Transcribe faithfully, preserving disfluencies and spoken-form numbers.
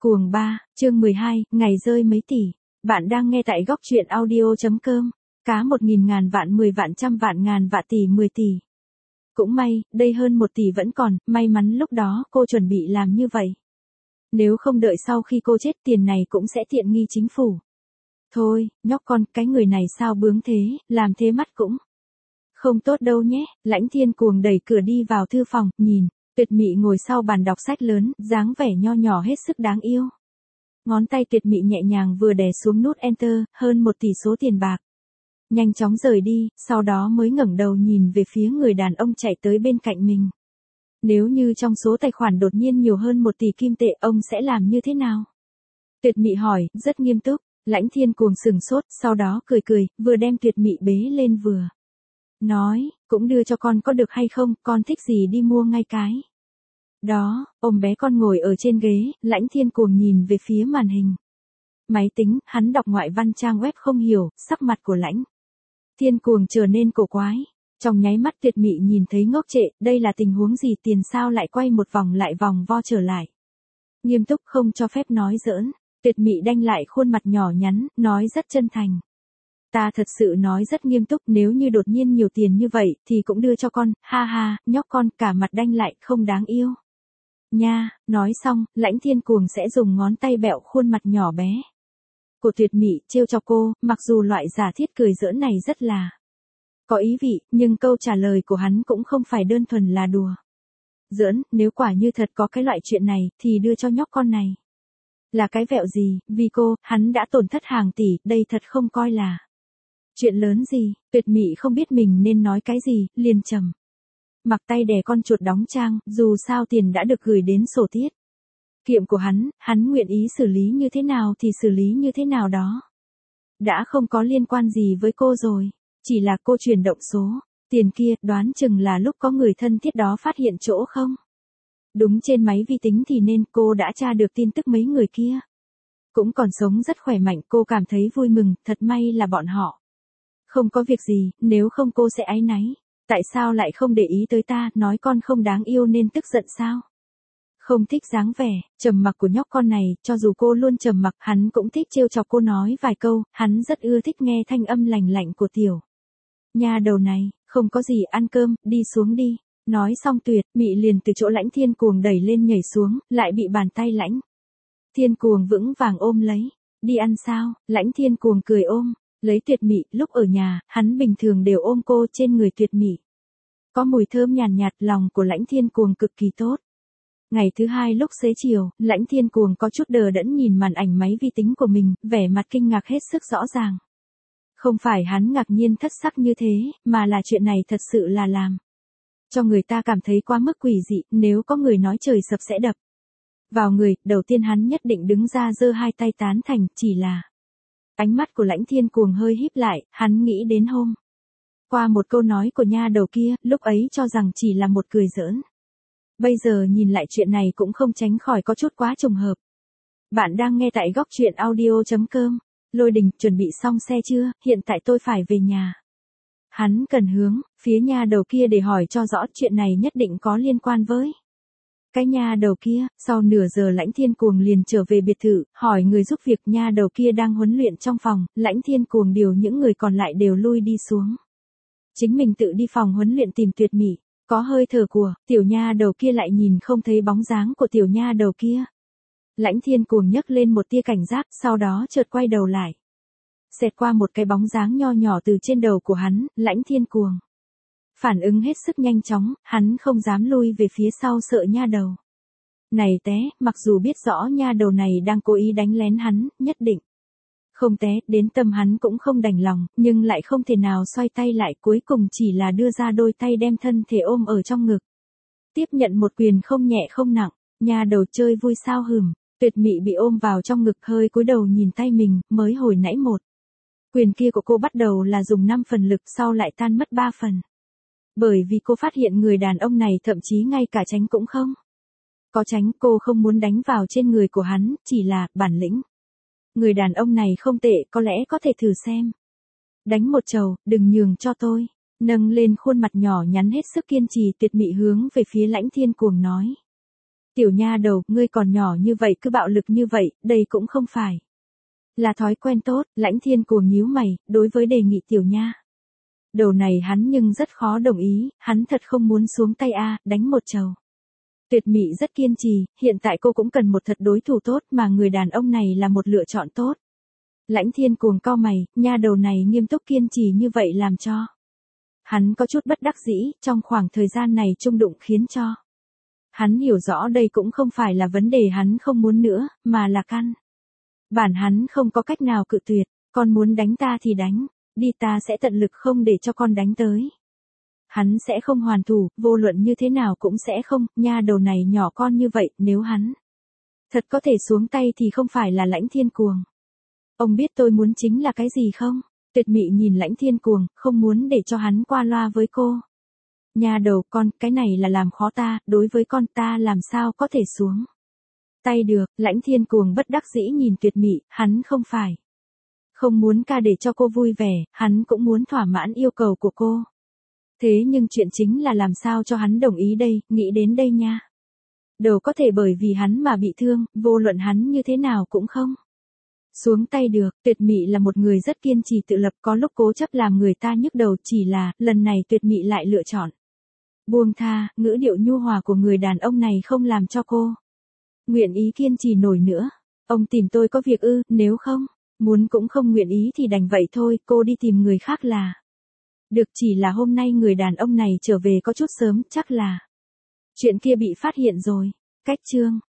Cuồng ba, chương mười hai, ngày rơi mấy tỷ. Bạn đang nghe tại góc truyện audio.com. Cá một nghìn ngàn vạn mười vạn trăm vạn ngàn vạn tỷ mười tỷ. Cũng may, đây hơn một tỷ vẫn còn, may mắn lúc đó cô chuẩn bị làm như vậy. Nếu không đợi sau khi cô chết tiền này cũng sẽ tiện nghi chính phủ. Thôi, nhóc con, cái người này sao bướng thế, làm thế mắt cũng không tốt đâu nhé. Lãnh Thiên Cuồng đẩy cửa đi vào thư phòng, nhìn. Tuyệt Mị ngồi sau bàn đọc sách lớn, dáng vẻ nho nhỏ hết sức đáng yêu. Ngón tay Tuyệt Mị nhẹ nhàng vừa đè xuống nút Enter, hơn một tỷ số tiền bạc. Nhanh chóng rời đi, sau đó mới ngẩng đầu nhìn về phía người đàn ông chạy tới bên cạnh mình. Nếu như trong số tài khoản đột nhiên nhiều hơn một tỷ kim tệ, ông sẽ làm như thế nào? Tuyệt Mị hỏi, rất nghiêm túc. Lãnh Thiên Cuồng sừng sốt, sau đó cười cười, vừa đem Tuyệt Mị bế lên vừa nói, cũng đưa cho con có được hay không, con thích gì đi mua ngay cái đó. Ôm bé con ngồi ở trên ghế, Lãnh Thiên Cuồng nhìn về phía màn hình máy tính, hắn đọc ngoại văn trang web không hiểu, sắc mặt của Lãnh Thiên Cuồng trở nên cổ quái. Trong nháy mắt Tuyệt Mị nhìn thấy ngốc trệ, đây là tình huống gì, tiền sao lại quay một vòng lại vòng vo trở lại. Nghiêm túc không cho phép nói giỡn. Tuyệt Mị đanh lại khuôn mặt nhỏ nhắn, nói rất chân thành. Ta thật sự nói rất nghiêm túc, nếu như đột nhiên nhiều tiền như vậy, thì cũng đưa cho con, ha ha, nhóc con, cả mặt đanh lại, không đáng yêu. Nha, nói xong, Lãnh Thiên Cuồng sẽ dùng ngón tay bẹo khuôn mặt nhỏ bé của Tuyệt Mị, trêu cho cô, mặc dù loại giả thiết cười giỡn này rất là có ý vị, nhưng câu trả lời của hắn cũng không phải đơn thuần là đùa giỡn, nếu quả như thật có cái loại chuyện này, thì đưa cho nhóc con này. Là cái vẹo gì, vì cô, hắn đã tổn thất hàng tỷ, đây thật không coi là chuyện lớn gì. Tuyệt Mị không biết mình nên nói cái gì, liền trầm mặc tay đè con chuột đóng trang, dù sao tiền đã được gửi đến sổ tiết kiệm của hắn, hắn nguyện ý xử lý như thế nào thì xử lý như thế nào đó. Đã không có liên quan gì với cô rồi, chỉ là cô chuyển động số tiền kia, đoán chừng là lúc có người thân thiết đó phát hiện chỗ không đúng trên máy vi tính thì nên cô đã tra được tin tức mấy người kia cũng còn sống rất khỏe mạnh. Cô cảm thấy vui mừng, thật may là bọn họ không có việc gì, nếu không cô sẽ áy náy. Tại sao lại không để ý tới ta, nói con không đáng yêu nên tức giận sao? Không thích dáng vẻ trầm mặc của nhóc con này, cho dù cô luôn trầm mặc, hắn cũng thích trêu chọc cô nói vài câu, hắn rất ưa thích nghe thanh âm lành lạnh của tiểu nha đầu này. Không có gì, ăn cơm, đi xuống đi. Nói xong Tuyệt Mị liền từ chỗ Lãnh Thiên Cuồng đẩy lên nhảy xuống, lại bị bàn tay Lãnh Thiên Cuồng vững vàng ôm lấy. Đi ăn sao? Lãnh Thiên Cuồng cười ôm lấy Tuyệt Mị, lúc ở nhà, hắn bình thường đều ôm cô, trên người Tuyệt Mị có mùi thơm nhàn nhạt, nhạt, lòng của Lãnh Thiên Cuồng cực kỳ tốt. Ngày thứ hai lúc xế chiều, Lãnh Thiên Cuồng có chút đờ đẫn nhìn màn ảnh máy vi tính của mình, vẻ mặt kinh ngạc hết sức rõ ràng. Không phải hắn ngạc nhiên thất sắc như thế, mà là chuyện này thật sự là làm cho người ta cảm thấy quá mức quỷ dị, nếu có người nói trời sập sẽ đập vào người, đầu tiên hắn nhất định đứng ra giơ hai tay tán thành, chỉ là ánh mắt của Lãnh Thiên Cuồng hơi híp lại, hắn nghĩ đến hôm qua một câu nói của nha đầu kia, lúc ấy cho rằng chỉ là một cười giỡn. Bây giờ nhìn lại chuyện này cũng không tránh khỏi có chút quá trùng hợp. Bạn đang nghe tại góc truyện audio.com. Lôi Đình, chuẩn bị xong xe chưa, hiện tại tôi phải về nhà. Hắn cần hướng phía nha đầu kia để hỏi cho rõ, chuyện này nhất định có liên quan với cái nha đầu kia. Sau nửa giờ Lãnh Thiên Cuồng liền trở về biệt thự, hỏi người giúp việc. Nha đầu kia đang huấn luyện trong phòng, Lãnh Thiên Cuồng điều những người còn lại đều lui đi xuống. Chính mình tự đi phòng huấn luyện tìm Tuyệt Mị. Có hơi thở của tiểu nha đầu kia lại nhìn không thấy bóng dáng của tiểu nha đầu kia. Lãnh Thiên Cuồng nhấc lên một tia cảnh giác, sau đó chợt quay đầu lại. Xẹt qua một cái bóng dáng nho nhỏ từ trên đầu của hắn, Lãnh Thiên Cuồng phản ứng hết sức nhanh chóng, hắn không dám lui về phía sau sợ nha đầu này té, mặc dù biết rõ nha đầu này đang cố ý đánh lén hắn, nhất định không té, đến tâm hắn cũng không đành lòng, nhưng lại không thể nào xoay tay lại, cuối cùng chỉ là đưa ra đôi tay đem thân thể ôm ở trong ngực. Tiếp nhận một quyền không nhẹ không nặng, nha đầu chơi vui sao hừm. Tuyệt Mị bị ôm vào trong ngực hơi cúi đầu nhìn tay mình, mới hồi nãy một quyền kia của cô bắt đầu là dùng năm phần lực, sau lại tan mất ba phần. Bởi vì cô phát hiện người đàn ông này thậm chí ngay cả tránh cũng không có tránh, cô không muốn đánh vào trên người của hắn, chỉ là bản lĩnh. Người đàn ông này không tệ, có lẽ có thể thử xem. Đánh một chầu, đừng nhường cho tôi. Nâng lên khuôn mặt nhỏ nhắn hết sức kiên trì, Tuyệt Mị hướng về phía Lãnh Thiên Cuồng nói. Tiểu nha đầu, ngươi còn nhỏ như vậy cứ bạo lực như vậy, đây cũng không phải là thói quen tốt. Lãnh Thiên Cuồng nhíu mày, đối với đề nghị tiểu nha đầu này hắn nhưng rất khó đồng ý, hắn thật không muốn xuống tay a, đánh một chầu. Tuyệt Mị rất kiên trì, hiện tại cô cũng cần một thật đối thủ tốt mà người đàn ông này là một lựa chọn tốt. Lãnh Thiên Cuồng cau mày, nha đầu này nghiêm túc kiên trì như vậy làm cho hắn có chút bất đắc dĩ, trong khoảng thời gian này chung đụng khiến cho hắn hiểu rõ đây cũng không phải là vấn đề hắn không muốn nữa, mà là căn bản hắn không có cách nào cự tuyệt. Con muốn đánh ta thì đánh, đi, ta sẽ tận lực không để cho con đánh tới. Hắn sẽ không hoàn thủ, vô luận như thế nào cũng sẽ không, nha đầu này nhỏ con như vậy, nếu hắn thật có thể xuống tay thì không phải là Lãnh Thiên Cuồng. Ông biết tôi muốn chính là cái gì không? Tuyệt Mị nhìn Lãnh Thiên Cuồng, không muốn để cho hắn qua loa với cô. Nha đầu, con, cái này là làm khó ta, đối với con ta làm sao có thể xuống tay được. Lãnh Thiên Cuồng bất đắc dĩ nhìn Tuyệt Mị, hắn không phải không muốn ca để cho cô vui vẻ, hắn cũng muốn thỏa mãn yêu cầu của cô. Thế nhưng chuyện chính là làm sao cho hắn đồng ý đây, nghĩ đến đây nha. Đầu có thể bởi vì hắn mà bị thương, vô luận hắn như thế nào cũng không xuống tay được. Tuyệt Mị là một người rất kiên trì tự lập, có lúc cố chấp làm người ta nhức đầu, chỉ là, lần này Tuyệt Mị lại lựa chọn buông tha. Ngữ điệu nhu hòa của người đàn ông này không làm cho cô nguyện ý kiên trì nổi nữa. Ông tìm tôi có việc ư, nếu không muốn cũng không nguyện ý thì đành vậy thôi, cô đi tìm người khác là được. Chỉ là hôm nay người đàn ông này trở về có chút sớm, chắc là chuyện kia bị phát hiện rồi. Cách chương